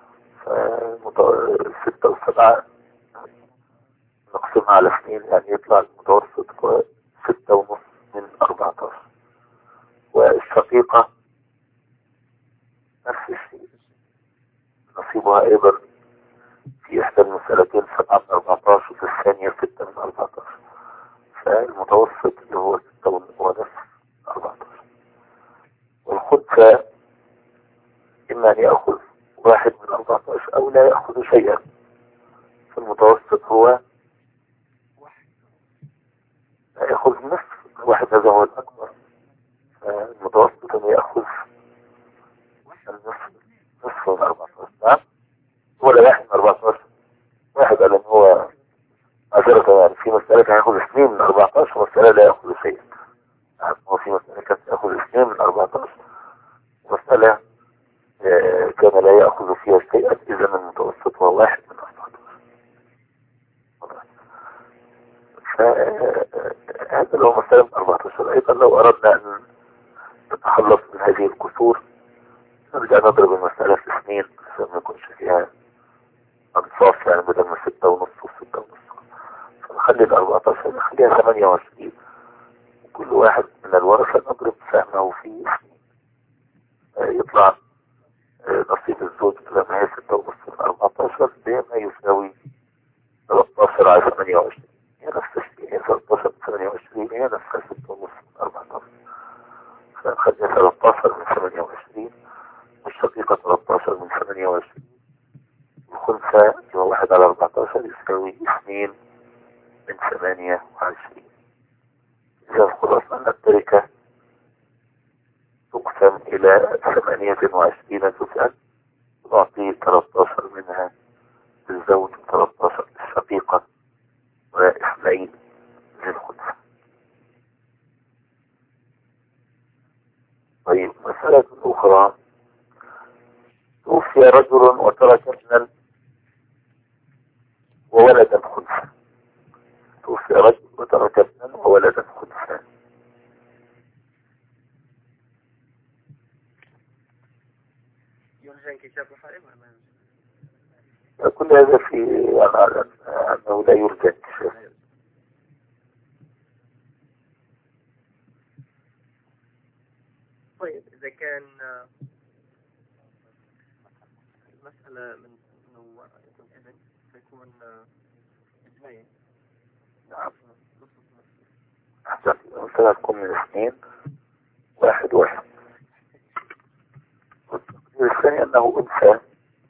فستة وسبعة نقسمها على اثنين يعني يطلع المتوسط ستة ونصف من أربعة عشر. والشقيقة نفس الشيء، نصيبها أيضا في إحدى المسألتين سبعة من أربعة عشر وفي الثانية ستة من أربعة عشر. فالمتوسط اللي هو ستة ونصف أربعة عشر. والخنثى إما أن يأخذ واحد من أربعة عشر أو لا يأخذ شيئا. فالمتوسط هو لا يأخذ نصف الواحد، هذا هو الأكبر. فالمتوسط أن يأخذ النصف نصف من أربعة عشر. نعم ولا واحد من أربعة عشر. واحد قال إن هو أجرة يعني في مسألة هيأخذ اثنين من أربعة عشر ومسألة لا يأخذ شيئا. هو في مسألة كانت يأخذ اثنين من أربعة عشر ومسألة كان لا يأخذ فيها شيئا، إذا المتوسط هو واحد من أربعة عشر. فهذا لو مسألة من أربعة عشر. أيضا لو أردنا أن نتخلص من هذه الكسور نرجع نضرب المسألة في اثنين عشان ما يكونش فيها أنصاف، يعني بدل ما ستة ونص وستة ونص فنخلي الأربعة عشر نخليها ثمانية وعشرين، وكل واحد من الورثة نضرب سهمه في اثنين يطلع نصيب الزوج لما هي ستة ونص من أربعة عشر بما يساوي ثلاثة عشر على ثمانية وعشرين. هي نفس الشيء، هي ثلاثة عشر من ثمانية وعشرين هي نفسها ستة ونص من أربعة عشر. فنخليها ثلاثة عشر من ثمانية وعشرين والشقيقة ثلاثة عشر من ثمانية وعشرين. الخنثى هو واحد على أربعة عشر يساوي اثنين من ثمانية وعشرين. إذا خلاص أن التركة تقسم إلى ثمانية وعشرين جزءا، نعطي ثلاثة عشر منها للزوج وثلاثة عشر للشقيقة واثنين للخنثى. طيب مسألة أخرى، توفي رجل وترك ابنا وولدا خنثى. وترك ابنا وولدا خلفان. يرجى انكشاف الحريم. كل هذا في أنه لا يرجى اكتشاف. طيب إذا كان المسألة من أنه يكون ابن فيكون ابنين. نعم. أحسن. المسألة تكون من اثنين واحد واحد. والتقدير الثاني أنه أنثى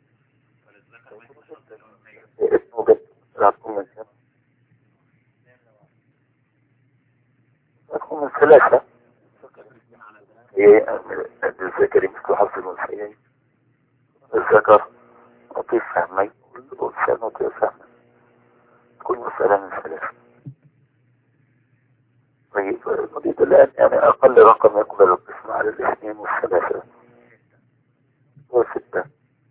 اسمه بنت. لا تكون من كم؟ لا تكون من ثلاثة. هي الذكر مثل حظ الأنثيين. الذكر نطيف فهمي والأنثى نطيف فهمي. كل مسألة من ثلاثة. طيب نريد الآن يعني أقل رقم يقبل القسم على الاثنين والثلاثة وستة.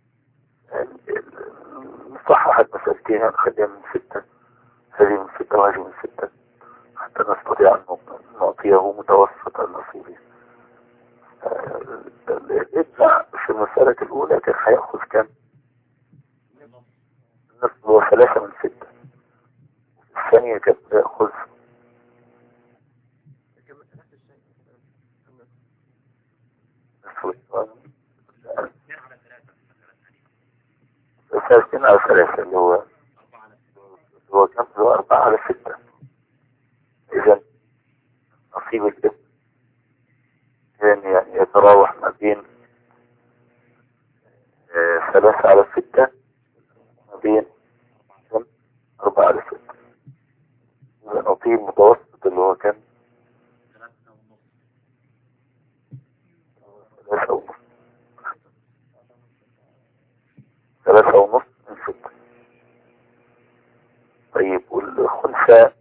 نصحح المسألتين نخليها من ستة. هذه من ستة وهذه من ستة حتى نستطيع أن نعطيه متوسط النصيب. الإبناء في المسألة الأولى كان هيأخذ كم؟ النصف هو ثلاثة من ستة. الثانية كان يأخذ ثلاثين على ثلاثة اللي هو هو كم؟ هو أربعة على ستة. إذا نصيب الابن كان يعني يتراوح ما بين آه ثلاثة على ستة ما بين كم؟ أربعة على ستة. إذا نصيب متوسط اللي هو كم؟ ثلاثة ونص. ثلاثة ونص من ستة. طيب والخنثى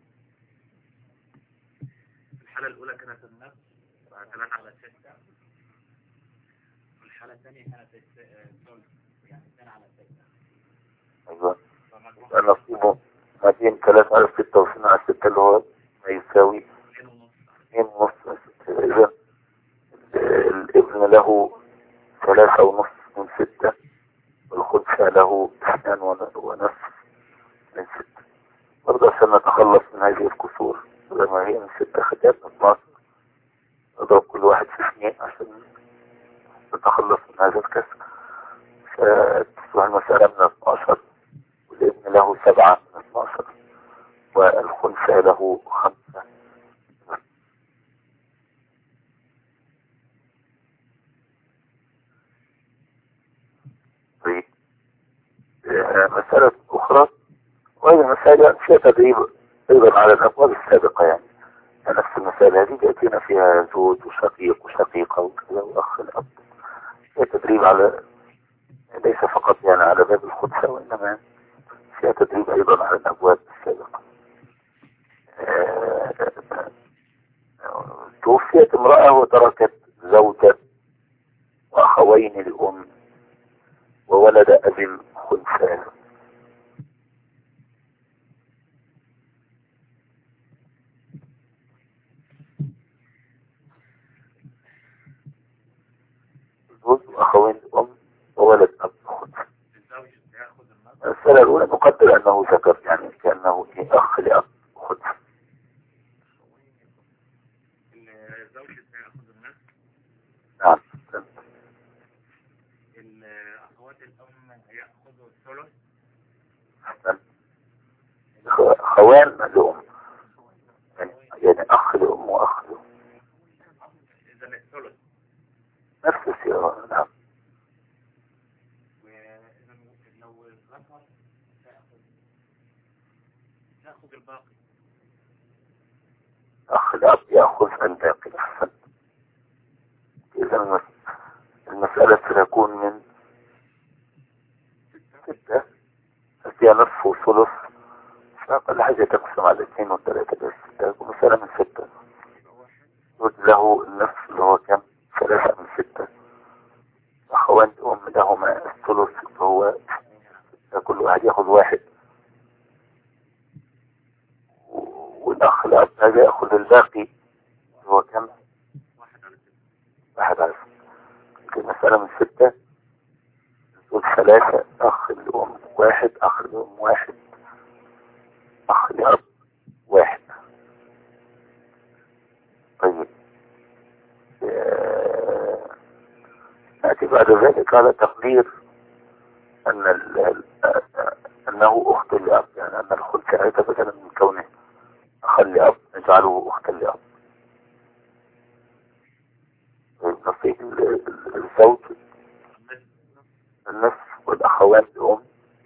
الحالة الأولى كانت النفس ثلاثة على ستة. والحالة الثانية كانت الثلث يعني اثنين على ستة. أيوة. نصيبه ما بين ثلاثة على ستة واثنين على ستة اللي هو ما يساوي اثنين ونص. إذا الابن له ثلاثة ونص من ستة والخنثى له اثنان ونصف من ستة. برضه عشان نتخلص من هذه الكسور لما هي من ستة خدات نتناصر نضرب كل واحد في اثنين عشان نتخلص من هذا الكسر. فتصبح المسألة من اثناشر والابن له سبعة من اثناشر والخنثى له خمسة. طيب مسألة أخرى وهذه المسألة فيها تدريب أيضا على الأبواب السابقة. يعني نفس المسألة هذه يأتينا فيها زوج وشقيق وشقيقة وكذا وأخ الأب. فيها تدريب على ليس فقط يعني على باب الخنثى وإنما فيها تدريب أيضا على الأبواب السابقة. توفيت امرأة وتركت زوجة وأخوين لأم وولد أب خنثى. زوج وأخوين لأم وولد أب خنثى. المسألة الأولى نقدر أنه ذكر يعني كأنه أخ لأب خنثى. الزوج سيأخذ النصف. نعم. الأخوات الأم هيأخذوا الثلث. خوان لأم يعني أخ لأم وأخ لأم. إذا الثلث نفس السيارة. نعم. وإذا لو الذكر سيأخذ يأخذ الباقي. أخ الأب يأخذ الباقي. أحسن. إذا المسألة ستكون من ستة فيها نصف وثلث فأقل حاجة تقسم على اثنين وثلاثة بس تكون مسألة من ستة. له النصف اللي هو كم؟ ثلاثة من ستة. أخوان أم لهما الثلث هو كل واحد يأخذ واحد والأخ الأب حاجة يأخذ الباقي هو كم؟ واحد على ستة. واحد على ستة. المسألة من ستة، الزوج ثلاثة، أخ لأم واحد، أخ لأم واحد، أخ لأب واحد. طيب آه، نأتي بعد ذلك على تقدير أن ال ال أنه أخت لأب، يعني أن الخلف عيدة بدلا من كونه أخ لأب نجعله أخت لأب. نصيب الزوج النصف والأخوات لأم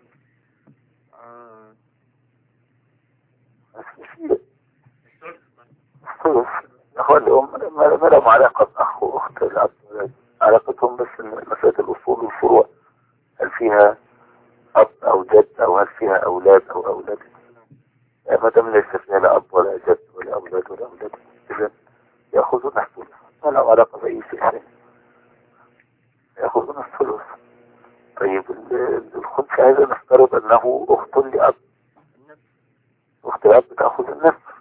الثلث. الأخوات لأم ما لهم علاقة بأخ وأخت الأب، علاقتهم بس مسألة الأصول والفروع، هل فيها أب أو جد، أو هل فيها أولاد أو أولاد. ما دام ليس فيها لا أب ولا جد ولا أولاد ولا أولاد، إذن يأخذون الثلث، ما لهم علاقة بأي شيء ثاني، يأخذون الثلث. طيب الخمس هذا نفترض أنه أخت لأب، أخت الأب تأخذ النصف،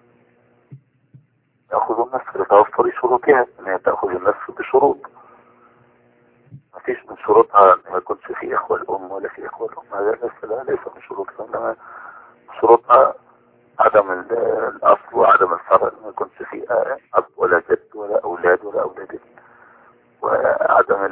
تأخذ النصف لتوفر شروطها، أنها تأخذ النصف بشروط. ما فيش من شروطها ما يكونش في إخوة الأم ولا في إخوة الأم، هذا النصف لا ليس من شروطها، إنما شروطها عدم الأصل وعدم الفرع، ما يكونش في أب ولا جد ولا أولاد ولا أولاد، وعدم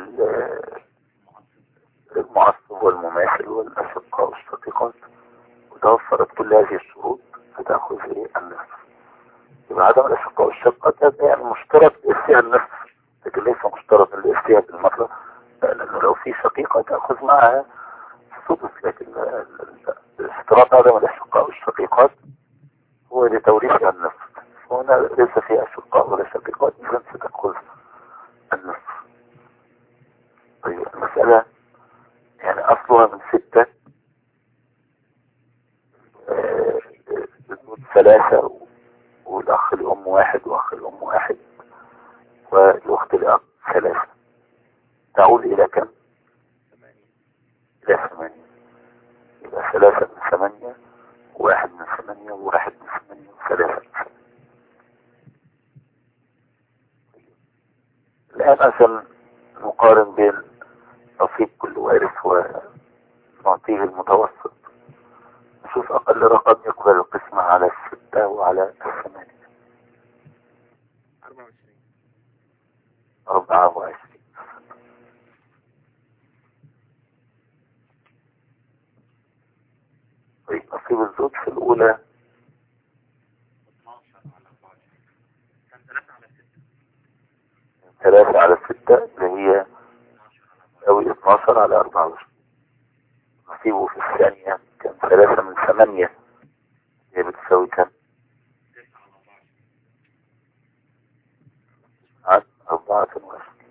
المعصب والمماثل والأشقاء والشقيقات. وتوفرت كل هذه الشروط فتأخذ النصف. يبقى عدم الأشقاء والشقة يعني مشترط لإفتياء النصف، لكن ليس مشترط لإفتياء بالمرة، لأنه لو في شقيقة تأخذ معها السدس، لكن اشتراط عدم الأشقاء والشقيقات هو لتوريثها النصف، وهنا ليس فيها أشقاء ولا شقيقات، إذن ستأخذ النصف. طيب المسألة يعني أصلها من ستة، آه ثلاثة، والأخ الأم واحد وأخ الأم واحد، والأخت الأب ثلاثة، تعود إلى كم؟ إلى ثمانية. يبقى ثلاثة من ثمانية، واحد من ثمانية، وواحد من ثمانية، وثلاثة من ثمانية. الآن عشان نقارن بين نصيب كل وارث ونعطيه المتوسط، نشوف أقل رقم يقبل القسمة على الستة وعلى الثمانية. أربعة وعشرين. أربعة وعشرين. طيب نصيب الزوج في الأولى كان ثلاثة على ستة. ثلاثة على ستة اللي هي تساوي اثناشر على أربعة وعشرين. نصيبه في الثانية كان ثلاثة من ثمانية، هي بتساوي كم؟ عن أربعة وعشرين.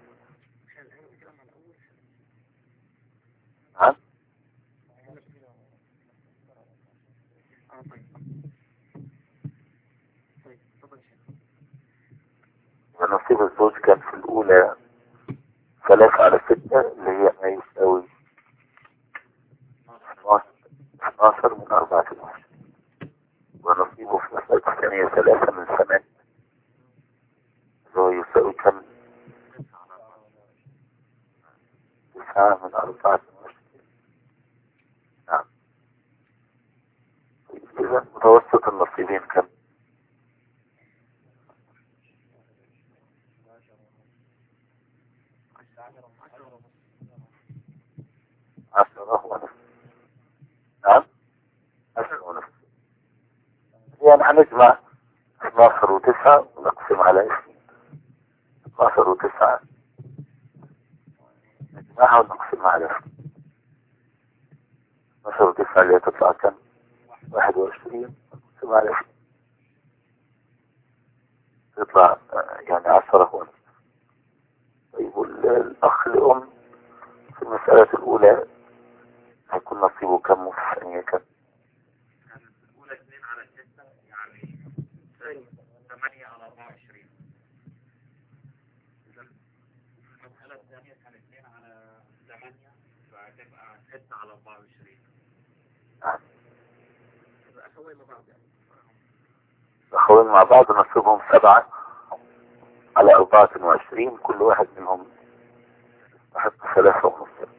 عن ونصيب الزوج كان في الأولى ثلاثة على ستة اللي هي ما يساوي اثناشر من أربعة وعشرين. ونصيبه في المسألة الثانية ثلاثة من ثمانية اللي هو يساوي كم؟ تسعة من أربعة وعشرين. نعم. إذا متوسط النصيبين كم؟ عشرة ونصف. نعم عشرة ونصف. يعني هنجمع اثناشر وتسعة ونقسم على اثنين. اثناشر وتسعة نجمعها ونقسمها على اثنين. اثناشر وتسعة اللي هتطلع كم؟ واحد وعشرين نقسمها على اثنين تطلع يعني عشرة ونصف. طيب الأخ لأم في المسألة الأولى هيكون نصيبه كم وفي الثانية كم؟ كان الأولى اثنين على ستة، يعني ثمانية على أربعة وعشرين. إذا المسألة الثانية كان اثنين على ثمانية، فهتبقى ستة على أربعة وعشرين. نعم. يبقى أخوي مع بعض يعني. الأخوين مع بعض نصيبهم سبعة على أربعة وعشرين، كل واحد منهم يستحق ثلاثة ونص.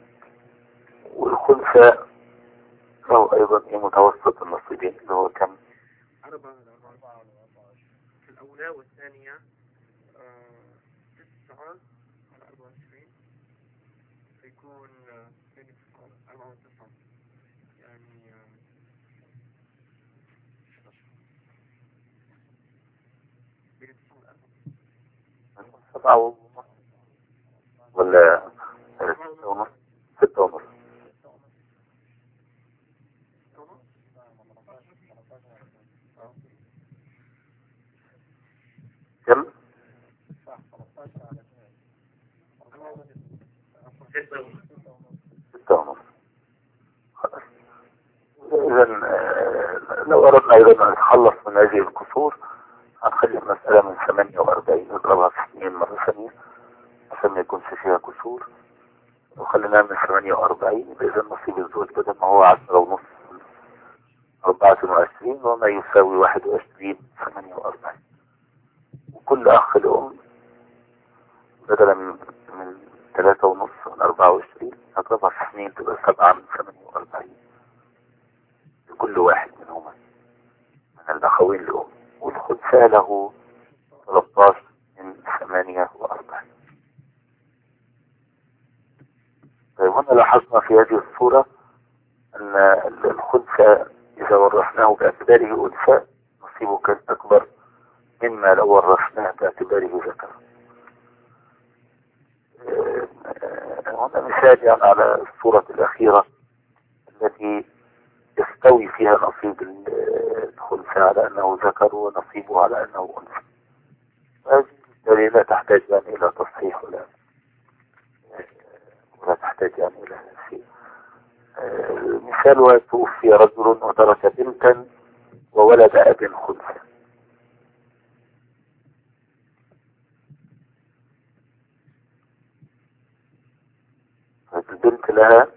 والخنثى له أيضا إيه متوسط النصيبين اللي هو كم؟ أربعة أربعة في الأولى والثانية تسعة على أربعة وعشرين، فيكون أربعة وتسعة يعني سبعة ونص ولا ستة ونص؟ ستة ونص. كم؟ ستة ونص. خلاص. إذا لو أردنا أيضا أن نتخلص من هذه القصور هنخلي المسألة من ثمانية وأربعين نضربها في اثنين مرة ثانية عشان ما يكونش فيها كسور، وخليناها من ثمانية وأربعين. إذا نصيب الزوج بدل ما هو عشرة ونص أربعة وعشرين وما يساوي واحد وعشرين ثمانية وأربعين. وكل أخ لأم بدلا من من ثلاثة ونص من أربعة وعشرين هضربها في اثنين تبقى سبعة من ثمانية وأربعين لكل واحد منهما من الأخوين لأم. والخنثى له ثلاثة عشر من ثمانية وأربعين. طيب هنا لاحظنا في هذه الصورة أن الخنثى إذا ورثناه باعتباره أنثى نصيبه كان أكبر مما لو ورثناه باعتباره ذكر. هنا مثال يعني على الصورة الأخيرة التي يستوي فيها نصيب الخنثى على أنه ذكر ونصيبه على أنه أنثى. هذه لا تحتاج يعني إلى تصحيح ولا ولا تحتاج يعني إلى شيء. مثال: توفي رجل وترك بنتا وولد أب خنثى. البنت لها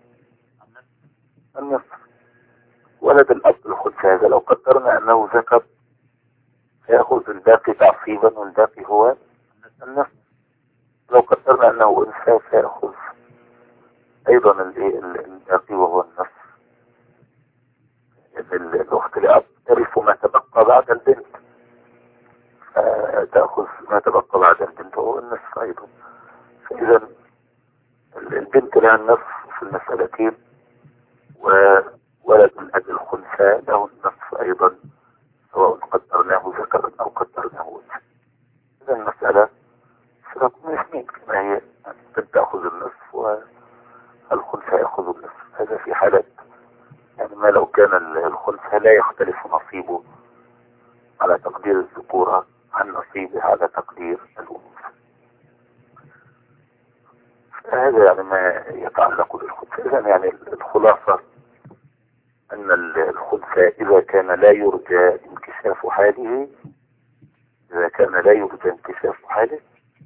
النصف، ولد الأب الخنثى. هذا لو قدرنا أنه ذكر سيأخذ الباقي تعصيبا والباقي هو النصف. لو قدرنا أنه أنثى سيأخذ أيضا الباقي وهو النصف. الأخت لأب ترث ما تبقى بعد البنت، تأخذ ما تبقى بعد البنت وهو النصف أيضا. فإذا البنت لها النصف في المسألتين، وولد الأب الخنثى له النصف أيضا سواء قدرناه ذكرا أو قدرناه أنثى. إذا المسألة ستكون اثنين كما هي، البنت تأخذ النصف والخنثى يأخذ النصف. هذا في حالة يعني ما لو كان الخنثى لا يختلف نصيبه على تقدير الذكورة عن نصيبه على تقدير الأنوثة. هذا يعني ما يتعلق بالخنثى. إذا يعني الخلاصة أن الخنثى إذا كان لا يرجى انكشاف حاله إذا كان لا يرجى انكشاف حاله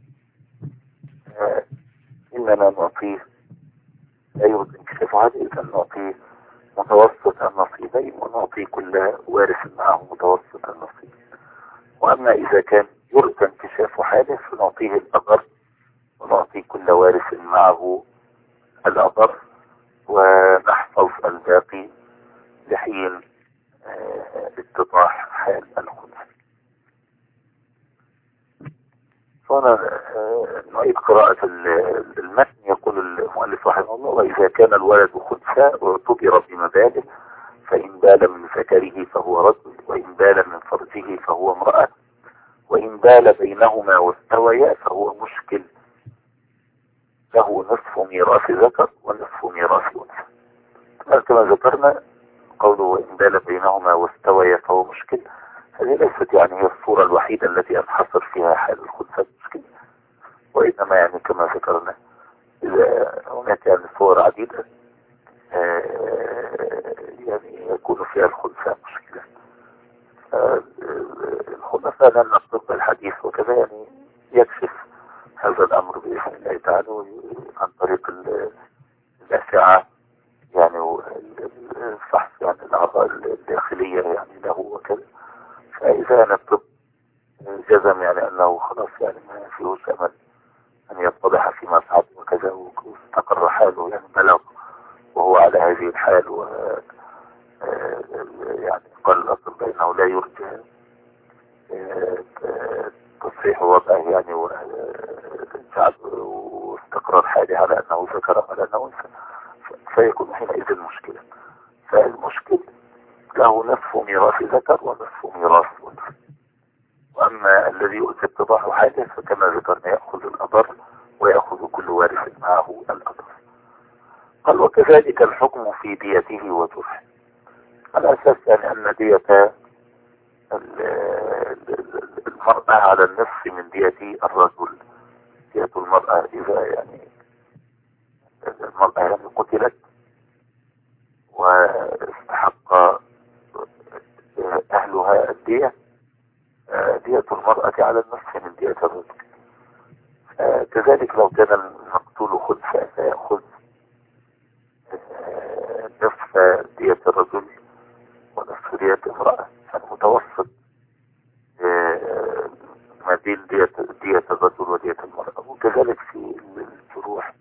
إننا نعطيه لا يرجى انكشاف حاله إذا نعطيه متوسط النصيبين ونعطي كل وارث معه متوسط النصيب. وأما إذا كان يرجى انكشاف حاله فنعطيه الأضر ونعطي كل وارث معه الأضر ونحفظ الباقي لحين اتضاح حال الخنثى. فأنا نعيد قراءة المتن. يقول المؤلف رحمه الله: وإذا كان الولد خنثى واعتبر بمباله فإن بال من ذكره فهو رجل، وإن بال من فرجه فهو امرأة، وإن بال بينهما واستويا فهو مشكل، له نصف ميراث ذكر ونصف ميراث أنثى. كما ذكرنا قوله وإن بال بينهما واستويا فهو مشكل، هذه ليست يعني هي الصورة الوحيدة التي أنحصر فيها حال الخنثى مشكل، وإنما يعني كما ذكرنا إذا هناك يعني صور عديدة يعني يكون فيها الخنثى مشكلة. الخنثى لن نطلق الحديث وكذا يعني يكشف هذا الأمر بإذن الله تعالى عن طريق الأشعة يعني الفحص يعني الأعضاء الداخلية يعني له وكذا، فأي جزم يعني أنه خلاص يعني ما فيهوش أمل أن يتضح في مصعد وكذا، واستقر حاله يعني بلغ وهو على هذه الحال، و يعني قال الأطباء أنه لا يرجى تصحيح وضعه يعني واستقرار حاله على أنه ذكر على أنه أنثى، فيكون حينئذ مشكلة. فالمشكلة له نصف ميراث ذكر ونصف ميراث أنثى. وأما الذي يؤتي اتضاح حاله فكما ذكرنا يأخذ الأضر ويأخذ كل وارث معه الأضر. قال وكذلك الحكم في ديته وجرحه، على أساس يعني أن دية المرأة على النصف من دية الرجل. دية المرأة إذا يعني المرأة يعني قتلت واستحق أهلها الدية، دية المرأة على النصف من دية الرجل. كذلك لو كان المقتول خنثى فيأخذ نصف دية الرجل ونصف دية امرأة، فالمتوسط ما بين دية, دية الرجل ودية المرأة. وكذلك في الجروح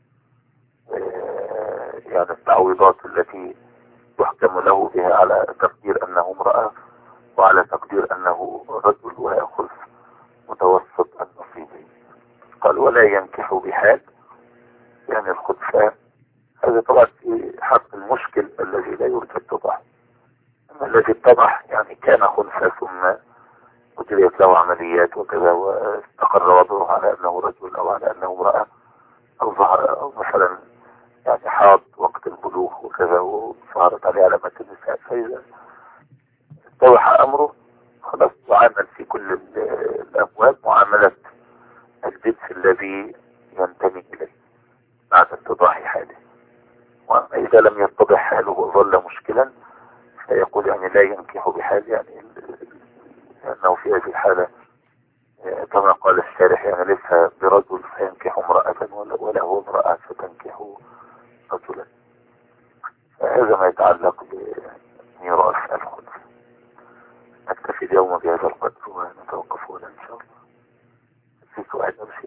يعني التعويضات التي يحكم له بها على تقدير أنه امرأة وعلى تقدير أنه رجل، ويأخذ متوسط النصيبين. قال ولا ينكح بحال يعني الخنثى. هذا طبعا في حق المشكل الذي لا يرجى اتضاح. أما الذي اتضح يعني كان خنثى ثم أجريت له عمليات وكذا واستقر وضعه على أنه رجل أو على أنه امرأة، أو ظهر أو مثلا يعني حاض وقت البلوغ وكذا وظهرت عليه علامات النساء، فإذا اتضح أمره خلاص تعامل في كل الأبواب معاملة الجنس الذي ينتمي إليه بعد اتضاح حاله. وأما إذا لم يتضح حاله وظل مشكلا فيقول يعني لا ينكح بحال، يعني لأنه في هذه الحالة كما قال الشارح يعني ليس برجل فينكح امرأة ولا هو امرأة فتنكح رجلا. فهذا ما يتعلق بميراث الخنثى. نكتفي اليوم بهذا القدر ونتوقف هنا إن شاء الله. في سؤال نفسي؟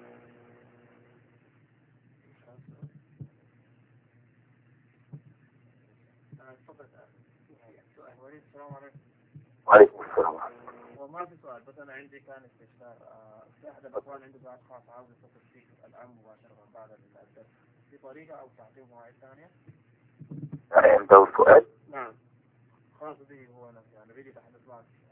وعليكم السلام ورحمة الله. وما في سؤال، بس أنا عندي كان استفسار. في أحد الأخوان عنده بعض خاص عاوز يتصل فيه الآن مباشرة بعد الدرس، في طريقة أو تعطيه مواعيد ثانية؟ يعني عنده سؤال؟ نعم خاص به هو نفسه، يعني بيجي تحدث معك.